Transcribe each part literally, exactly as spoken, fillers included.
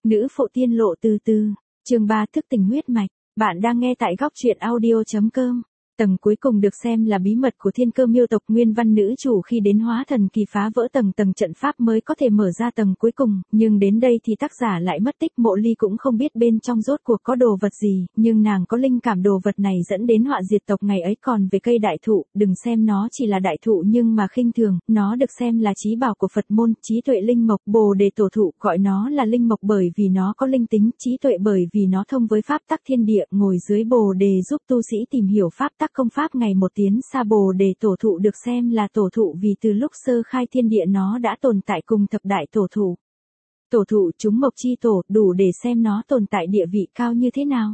Nữ phụ tiên lộ từ từ, chương ba thức tỉnh huyết mạch, bạn đang nghe tại góc truyện audio chấm com. Tầng cuối cùng được xem là bí mật của Thiên Cơ Miêu tộc Nguyên Văn nữ chủ khi đến hóa thần kỳ phá vỡ tầng tầng trận pháp mới có thể mở ra tầng cuối cùng, nhưng đến đây thì tác giả lại mất tích. Mộ Ly cũng không biết bên trong rốt cuộc có đồ vật gì, nhưng nàng có linh cảm đồ vật này dẫn đến họa diệt tộc ngày ấy. Còn về cây đại thụ, đừng xem nó chỉ là đại thụ nhưng mà khinh thường, nó được xem là chí bảo của Phật môn, trí tuệ linh mộc. Bồ đề tổ thụ gọi nó là linh mộc bởi vì nó có linh tính, trí tuệ bởi vì nó thông với pháp tắc thiên địa, ngồi dưới bồ đề giúp tu sĩ tìm hiểu pháp tắc công pháp ngày một tiến xa. Bồ đề tổ thụ được xem là tổ thụ vì từ lúc sơ khai thiên địa nó đã tồn tại cùng thập đại tổ thụ. Tổ thụ chúng mộc chi tổ, đủ để xem nó tồn tại địa vị cao như thế nào.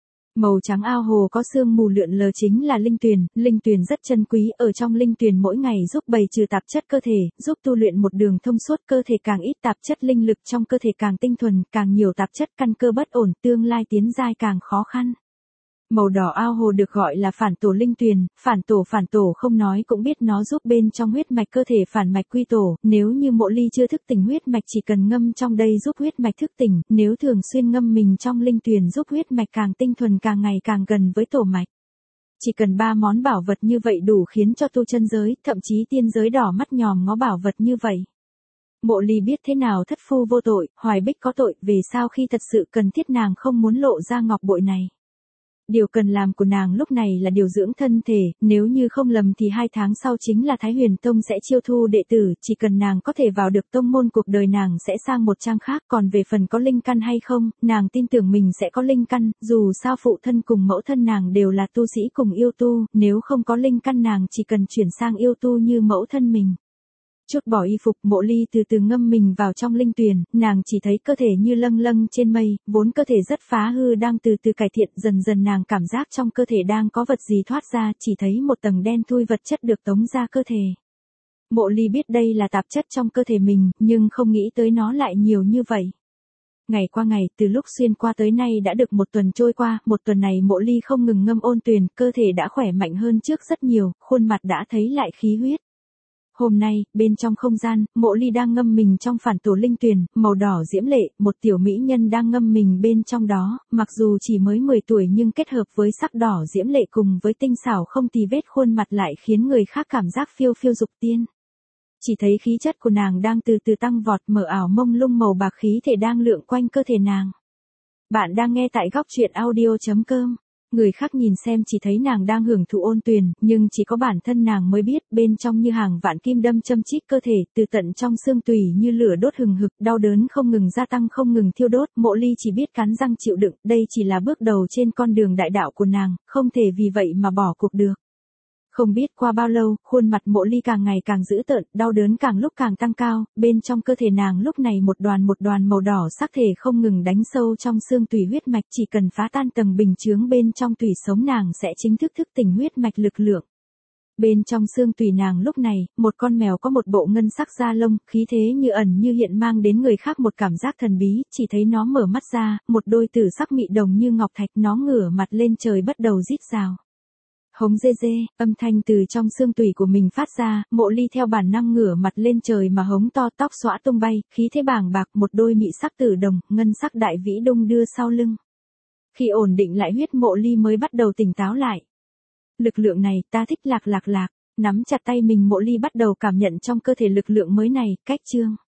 Màu trắng ao hồ có sương mù lượn lờ chính là linh tuyền, linh tuyền rất chân quý, ở trong linh tuyền mỗi ngày giúp bày trừ tạp chất cơ thể, giúp tu luyện một đường thông suốt, cơ thể càng ít tạp chất linh lực trong cơ thể càng tinh thuần, càng nhiều tạp chất căn cơ bất ổn, tương lai tiến giai càng khó khăn. Màu đỏ ao hồ được gọi là phản tổ linh tuyền, phản tổ phản tổ không nói cũng biết nó giúp bên trong huyết mạch cơ thể phản mạch quy tổ, nếu như Mộ Ly chưa thức tỉnh huyết mạch chỉ cần ngâm trong đây giúp huyết mạch thức tỉnh, nếu thường xuyên ngâm mình trong linh tuyền giúp huyết mạch càng tinh thuần càng ngày càng gần với tổ mạch. Chỉ cần ba món bảo vật như vậy đủ khiến cho tu chân giới, thậm chí tiên giới đỏ mắt nhòm ngó bảo vật như vậy. Mộ Ly biết thế nào thất phu vô tội, Hoài Bích có tội, về sau khi thật sự cần thiết nàng không muốn lộ ra ngọc bội này. Điều cần làm của nàng lúc này là điều dưỡng thân thể, nếu như không lầm thì hai tháng sau chính là Thái Huyền Tông sẽ chiêu thu đệ tử, chỉ cần nàng có thể vào được tông môn cuộc đời nàng sẽ sang một trang khác, còn về phần có linh căn hay không, nàng tin tưởng mình sẽ có linh căn, dù sao phụ thân cùng mẫu thân nàng đều là tu sĩ cùng yêu tu, nếu không có linh căn nàng chỉ cần chuyển sang yêu tu như mẫu thân mình. Chút bỏ y phục, Mộ Ly từ từ ngâm mình vào trong linh tuyền, nàng chỉ thấy cơ thể như lâng lâng trên mây, vốn cơ thể rất phá hư đang từ từ cải thiện, dần dần nàng cảm giác trong cơ thể đang có vật gì thoát ra, chỉ thấy một tầng đen thui vật chất được tống ra cơ thể. Mộ Ly biết đây là tạp chất trong cơ thể mình, nhưng không nghĩ tới nó lại nhiều như vậy. Ngày qua ngày, từ lúc xuyên qua tới nay đã được một tuần trôi qua, một tuần này Mộ Ly không ngừng ngâm ôn tuyền, cơ thể đã khỏe mạnh hơn trước rất nhiều, khuôn mặt đã thấy lại khí huyết. Hôm nay, bên trong không gian, Mộ Ly đang ngâm mình trong phản tổ linh tuyền, màu đỏ diễm lệ, một tiểu mỹ nhân đang ngâm mình bên trong đó, mặc dù chỉ mới mười tuổi nhưng kết hợp với sắc đỏ diễm lệ cùng với tinh xảo không tì vết khuôn mặt lại khiến người khác cảm giác phiêu phiêu dục tiên. Chỉ thấy khí chất của nàng đang từ từ tăng vọt, mở ảo mông lung màu bạc khí thể đang lượn quanh cơ thể nàng. Bạn đang nghe tại góc truyện audio chấm com. Người khác nhìn xem chỉ thấy nàng đang hưởng thụ ôn tuyền, nhưng chỉ có bản thân nàng mới biết, bên trong như hàng vạn kim đâm châm chích cơ thể, từ tận trong xương tủy như lửa đốt hừng hực, đau đớn không ngừng gia tăng không ngừng thiêu đốt. Mộ Ly chỉ biết cắn răng chịu đựng, đây chỉ là bước đầu trên con đường đại đạo của nàng, không thể vì vậy mà bỏ cuộc được. Không biết qua bao lâu, khuôn mặt Mộ Ly càng ngày càng dữ tợn, đau đớn càng lúc càng tăng cao, bên trong cơ thể nàng lúc này một đoàn một đoàn màu đỏ sắc thể không ngừng đánh sâu trong xương tủy huyết mạch, chỉ cần phá tan tầng bình chướng bên trong tủy sống nàng sẽ chính thức thức tỉnh huyết mạch lực lượng. Bên trong xương tủy nàng lúc này, một con mèo có một bộ ngân sắc da lông, khí thế như ẩn như hiện mang đến người khác một cảm giác thần bí, chỉ thấy nó mở mắt ra, một đôi tử sắc mị đồng như ngọc thạch, nó ngửa mặt lên trời bắt đầu rít rào. Hống dê dê, âm thanh từ trong xương tủy của mình phát ra, Mộ Ly theo bản năng ngửa mặt lên trời mà hống to, tóc xõa tung bay, khí thế bàng bạc, một đôi mị sắc tử đồng, ngân sắc đại vĩ đung đưa sau lưng. Khi ổn định lại huyết, Mộ Ly mới bắt đầu tỉnh táo lại. Lực lượng này, ta thích lạc lạc lạc, nắm chặt tay mình Mộ Ly bắt đầu cảm nhận trong cơ thể lực lượng mới này, cách chương.